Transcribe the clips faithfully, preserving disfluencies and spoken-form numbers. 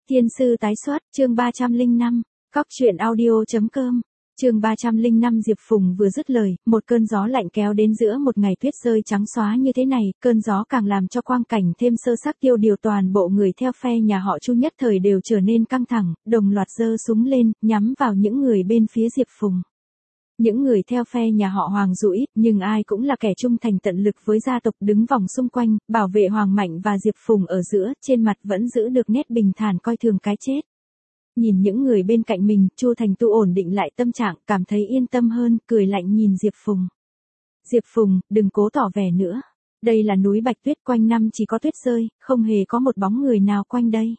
Thiên sư tái xuất, chương ba trăm lẻ năm, cóc truyện audio.com, chương ba trăm lẻ năm. Diệp Phùng vừa dứt lời, một cơn gió lạnh kéo đến giữa một ngày tuyết rơi trắng xóa như thế này, cơn gió càng làm cho quang cảnh thêm sơ sắc. Tiêu điều toàn bộ người theo phe nhà họ Chu nhất thời đều trở nên căng thẳng, đồng loạt giơ súng lên, nhắm vào những người bên phía Diệp Phùng. Những người theo phe nhà họ Hoàng dù ít, nhưng ai cũng là kẻ trung thành tận lực với gia tộc, đứng vòng xung quanh, bảo vệ Hoàng Mạnh và Diệp Phùng ở giữa, trên mặt vẫn giữ được nét bình thản coi thường cái chết. Nhìn những người bên cạnh mình, Chu Thành Tu ổn định lại tâm trạng, cảm thấy yên tâm hơn, cười lạnh nhìn Diệp Phùng. Diệp Phùng, đừng cố tỏ vẻ nữa. Đây là núi Bạch Tuyết, quanh năm chỉ có tuyết rơi, không hề có một bóng người nào quanh đây.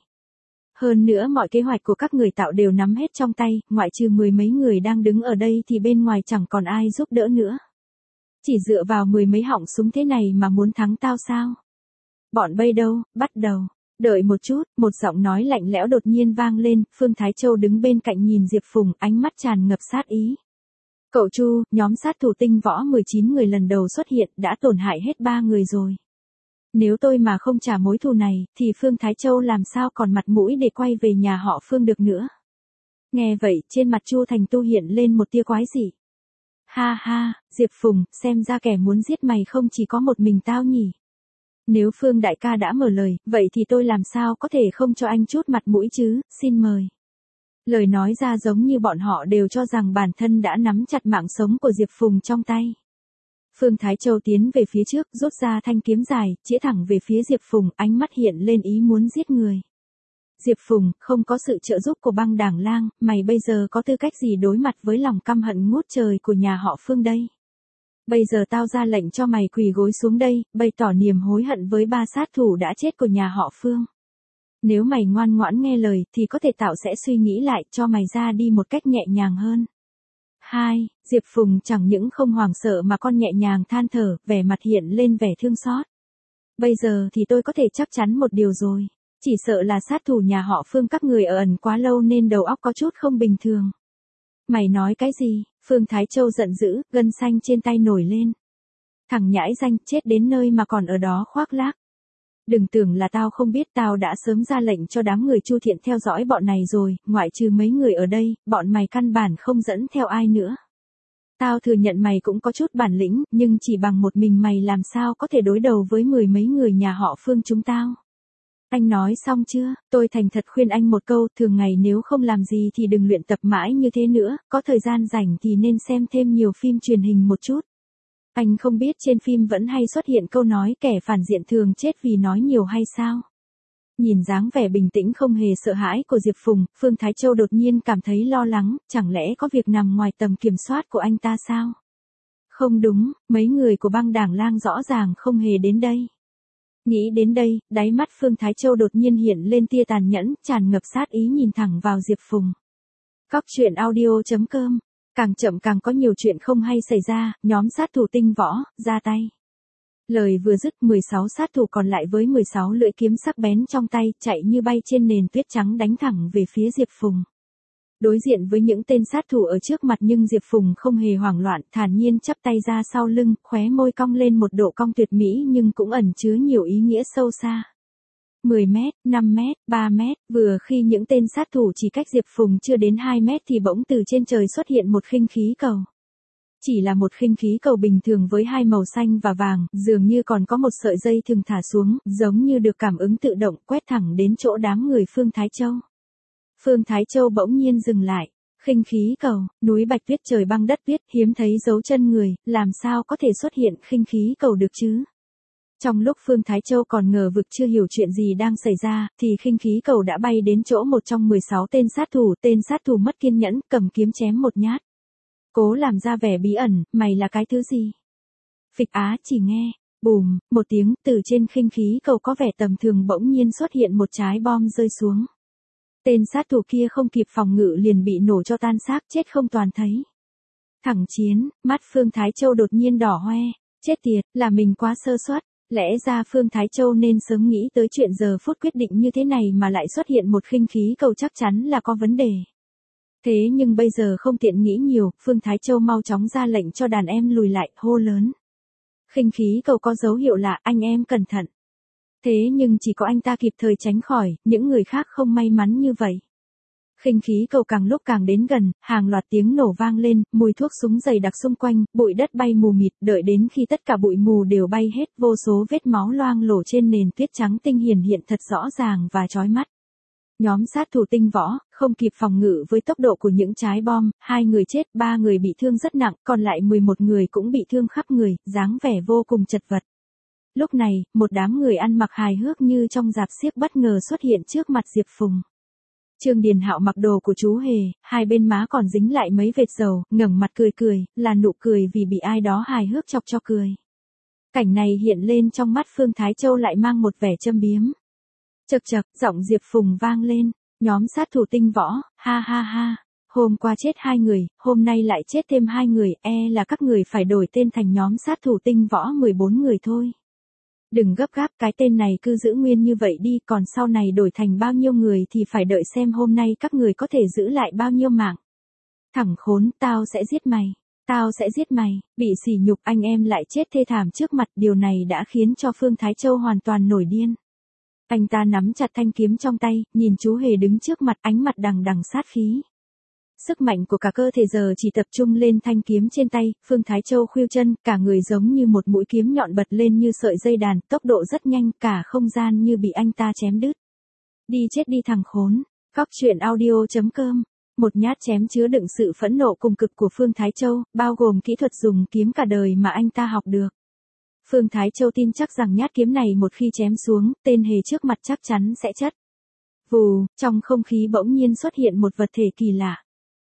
Hơn nữa mọi kế hoạch của các người tạo đều nắm hết trong tay, ngoại trừ mười mấy người đang đứng ở đây thì bên ngoài chẳng còn ai giúp đỡ nữa. Chỉ dựa vào mười mấy họng súng thế này mà muốn thắng tao sao? Bọn bay đâu, bắt đầu. Đợi một chút, một giọng nói lạnh lẽo đột nhiên vang lên, Phương Thái Châu đứng bên cạnh nhìn Diệp Phùng, ánh mắt tràn ngập sát ý. Cậu Chu, nhóm sát thủ tinh võ mười chín người lần đầu xuất hiện đã tổn hại hết ba người rồi. Nếu tôi mà không trả mối thù này, thì Phương Thái Châu làm sao còn mặt mũi để quay về nhà họ Phương được nữa. Nghe vậy, trên mặt Chu Thành Tu hiện lên một tia quái dị. Ha ha, Diệp Phùng, xem ra kẻ muốn giết mày không chỉ có một mình tao nhỉ. Nếu Phương đại ca đã mở lời, vậy thì tôi làm sao có thể không cho anh chút mặt mũi chứ, xin mời. Lời nói ra giống như bọn họ đều cho rằng bản thân đã nắm chặt mạng sống của Diệp Phùng trong tay. Phương Thái Châu tiến về phía trước, rút ra thanh kiếm dài, chĩa thẳng về phía Diệp Phùng, ánh mắt hiện lên ý muốn giết người. Diệp Phùng, không có sự trợ giúp của băng đảng lang, mày bây giờ có tư cách gì đối mặt với lòng căm hận ngút trời của nhà họ Phương đây? Bây giờ tao ra lệnh cho mày quỳ gối xuống đây, bày tỏ niềm hối hận với ba sát thủ đã chết của nhà họ Phương. Nếu mày ngoan ngoãn nghe lời thì có thể tao sẽ suy nghĩ lại cho mày ra đi một cách nhẹ nhàng hơn. Hai, Diệp Phùng chẳng những không hoảng sợ mà còn nhẹ nhàng than thở, vẻ mặt hiện lên vẻ thương xót. Bây giờ thì tôi có thể chắc chắn một điều rồi. Chỉ sợ là sát thủ nhà họ Phương các người ở ẩn quá lâu nên đầu óc có chút không bình thường. Mày nói cái gì? Phương Thái Châu giận dữ, gân xanh trên tay nổi lên. Thằng nhãi danh, chết đến nơi mà còn ở đó khoác lác. Đừng tưởng là tao không biết, tao đã sớm ra lệnh cho đám người Chu Thiện theo dõi bọn này rồi, ngoại trừ mấy người ở đây, bọn mày căn bản không dẫn theo ai nữa. Tao thừa nhận mày cũng có chút bản lĩnh, nhưng chỉ bằng một mình mày làm sao có thể đối đầu với mười mấy người nhà họ Phương chúng tao. Anh nói xong chưa? Tôi thành thật khuyên anh một câu, thường ngày nếu không làm gì thì đừng luyện tập mãi như thế nữa, có thời gian rảnh thì nên xem thêm nhiều phim truyền hình một chút. Anh không biết trên phim vẫn hay xuất hiện câu nói kẻ phản diện thường chết vì nói nhiều hay sao? Nhìn dáng vẻ bình tĩnh không hề sợ hãi của Diệp Phùng, Phương Thái Châu đột nhiên cảm thấy lo lắng, chẳng lẽ có việc nằm ngoài tầm kiểm soát của anh ta sao? Không đúng, mấy người của băng đảng lang rõ ràng không hề đến đây. Nghĩ đến đây, đáy mắt Phương Thái Châu đột nhiên hiện lên tia tàn nhẫn, tràn ngập sát ý nhìn thẳng vào Diệp Phùng. Cóc truyện audio.com, càng chậm càng có nhiều chuyện không hay xảy ra, nhóm sát thủ tinh võ, ra tay. Lời vừa dứt, mười sáu sát thủ còn lại với mười sáu lưỡi kiếm sắc bén trong tay, chạy như bay trên nền tuyết trắng đánh thẳng về phía Diệp Phùng. Đối diện với những tên sát thủ ở trước mặt nhưng Diệp Phùng không hề hoảng loạn, thản nhiên chắp tay ra sau lưng, khóe môi cong lên một độ cong tuyệt mỹ nhưng cũng ẩn chứa nhiều ý nghĩa sâu xa. mười mét, năm mét, ba mét, vừa khi những tên sát thủ chỉ cách Diệp Phùng chưa đến hai mét thì bỗng từ trên trời xuất hiện một khinh khí cầu. Chỉ là một khinh khí cầu bình thường với hai màu xanh và vàng, dường như còn có một sợi dây thừng thả xuống, giống như được cảm ứng tự động, quét thẳng đến chỗ đám người Phương Thái Châu. Phương Thái Châu bỗng nhiên dừng lại. Khinh khí cầu, núi Bạch Tuyết trời băng đất tuyết, hiếm thấy dấu chân người, làm sao có thể xuất hiện khinh khí cầu được chứ? Trong lúc Phương Thái Châu còn ngờ vực chưa hiểu chuyện gì đang xảy ra, thì khinh khí cầu đã bay đến chỗ một trong mười sáu tên sát thủ, tên sát thủ mất kiên nhẫn, cầm kiếm chém một nhát. Cố làm ra vẻ bí ẩn, mày là cái thứ gì? Phịch á chỉ nghe, bùm, một tiếng, từ trên khinh khí cầu có vẻ tầm thường bỗng nhiên xuất hiện một trái bom rơi xuống. Tên sát thủ kia không kịp phòng ngự liền bị nổ cho tan xác, chết không toàn thấy. Thẳng chiến, mắt Phương Thái Châu đột nhiên đỏ hoe, chết tiệt, là mình quá sơ suất, lẽ ra Phương Thái Châu nên sớm nghĩ tới chuyện giờ phút quyết định như thế này mà lại xuất hiện một khinh khí cầu chắc chắn là có vấn đề. Thế nhưng bây giờ không tiện nghĩ nhiều, Phương Thái Châu mau chóng ra lệnh cho đàn em lùi lại, hô lớn. Khinh khí cầu có dấu hiệu lạ, anh em cẩn thận. Thế nhưng chỉ có anh ta kịp thời tránh khỏi, những người khác không may mắn như vậy. Khinh khí cầu càng lúc càng đến gần, hàng loạt tiếng nổ vang lên, mùi thuốc súng dày đặc xung quanh, bụi đất bay mù mịt, đợi đến khi tất cả bụi mù đều bay hết, vô số vết máu loang lổ trên nền tuyết trắng tinh hiển hiện thật rõ ràng và chói mắt. Nhóm sát thủ tinh võ, không kịp phòng ngự với tốc độ của những trái bom, hai người chết, ba người bị thương rất nặng, còn lại mười một người cũng bị thương khắp người, dáng vẻ vô cùng chật vật. Lúc này, một đám người ăn mặc hài hước như trong rạp xiếc bất ngờ xuất hiện trước mặt Diệp Phùng. Trương Điền Hạo mặc đồ của chú Hề, hai bên má còn dính lại mấy vệt dầu, ngẩng mặt cười cười, là nụ cười vì bị ai đó hài hước chọc cho cười. Cảnh này hiện lên trong mắt Phương Thái Châu lại mang một vẻ châm biếm. Chậc chậc, giọng Diệp Phùng vang lên, nhóm sát thủ tinh võ, ha ha ha, hôm qua chết hai người, hôm nay lại chết thêm hai người, e là các người phải đổi tên thành nhóm sát thủ tinh võ mười bốn người thôi. Đừng gấp gáp, cái tên này cứ giữ nguyên như vậy đi, còn sau này đổi thành bao nhiêu người thì phải đợi xem hôm nay các người có thể giữ lại bao nhiêu mạng. Thằng khốn, tao sẽ giết mày, tao sẽ giết mày, bị sỉ nhục anh em lại chết thê thảm trước mặt, điều này đã khiến cho Phương Thái Châu hoàn toàn nổi điên. Anh ta nắm chặt thanh kiếm trong tay, nhìn chú Hề đứng trước mặt, ánh mặt đằng đằng sát khí. Sức mạnh của cả cơ thể giờ chỉ tập trung lên thanh kiếm trên tay, Phương Thái Châu khuỵu chân, cả người giống như một mũi kiếm nhọn bật lên như sợi dây đàn, tốc độ rất nhanh, cả không gian như bị anh ta chém đứt. Đi chết đi thằng khốn, Cóc truyện audio chấm com. Một nhát chém chứa đựng sự phẫn nộ cùng cực của Phương Thái Châu, bao gồm kỹ thuật dùng kiếm cả đời mà anh ta học được. Phương Thái Châu tin chắc rằng nhát kiếm này một khi chém xuống, tên Hề trước mặt chắc chắn sẽ chất. Vù, trong không khí bỗng nhiên xuất hiện một vật thể kỳ lạ.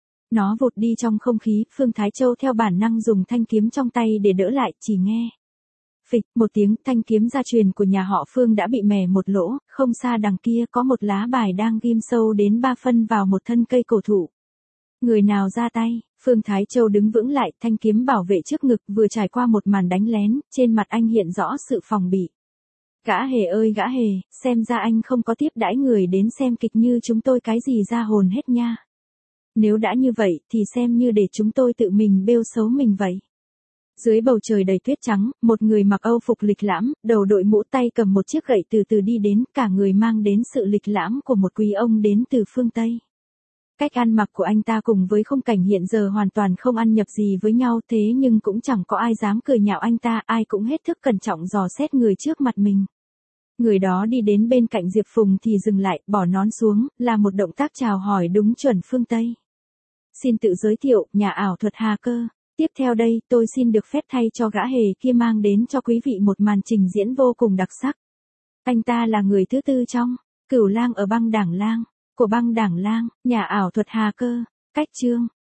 Nó vụt đi trong không khí, Phương Thái Châu theo bản năng dùng thanh kiếm trong tay để đỡ lại, chỉ nghe. Phịch, một tiếng, thanh kiếm gia truyền của nhà họ Phương đã bị mẻ một lỗ, không xa đằng kia có một lá bài đang ghim sâu đến ba phân vào một thân cây cổ thụ. Người nào ra tay, Phương Thái Châu đứng vững lại, thanh kiếm bảo vệ trước ngực, vừa trải qua một màn đánh lén, trên mặt anh hiện rõ sự phòng bị. Gã Hề ơi gã Hề, xem ra anh không có tiếp đãi người đến xem kịch như chúng tôi cái gì ra hồn hết nha. Nếu đã như vậy thì xem như để chúng tôi tự mình bêu xấu mình vậy. Dưới bầu trời đầy tuyết trắng, một người mặc âu phục lịch lãm, đầu đội mũ, tay cầm một chiếc gậy từ từ đi đến, cả người mang đến sự lịch lãm của một quý ông đến từ phương Tây. Cách ăn mặc của anh ta cùng với khung cảnh hiện giờ hoàn toàn không ăn nhập gì với nhau, thế nhưng cũng chẳng có ai dám cười nhạo anh ta, ai cũng hết thức cẩn trọng dò xét người trước mặt mình. Người đó đi đến bên cạnh Diệp Phùng thì dừng lại, bỏ nón xuống, là một động tác chào hỏi đúng chuẩn phương Tây. Xin tự giới thiệu, nhà ảo thuật Hà Cơ. Tiếp theo đây, tôi xin được phép thay cho gã Hề kia mang đến cho quý vị một màn trình diễn vô cùng đặc sắc. Anh ta là người thứ tư trong Cửu Lang ở băng Đảng Lang, của băng Đảng Lang, nhà ảo thuật Hà Cơ. Cách chương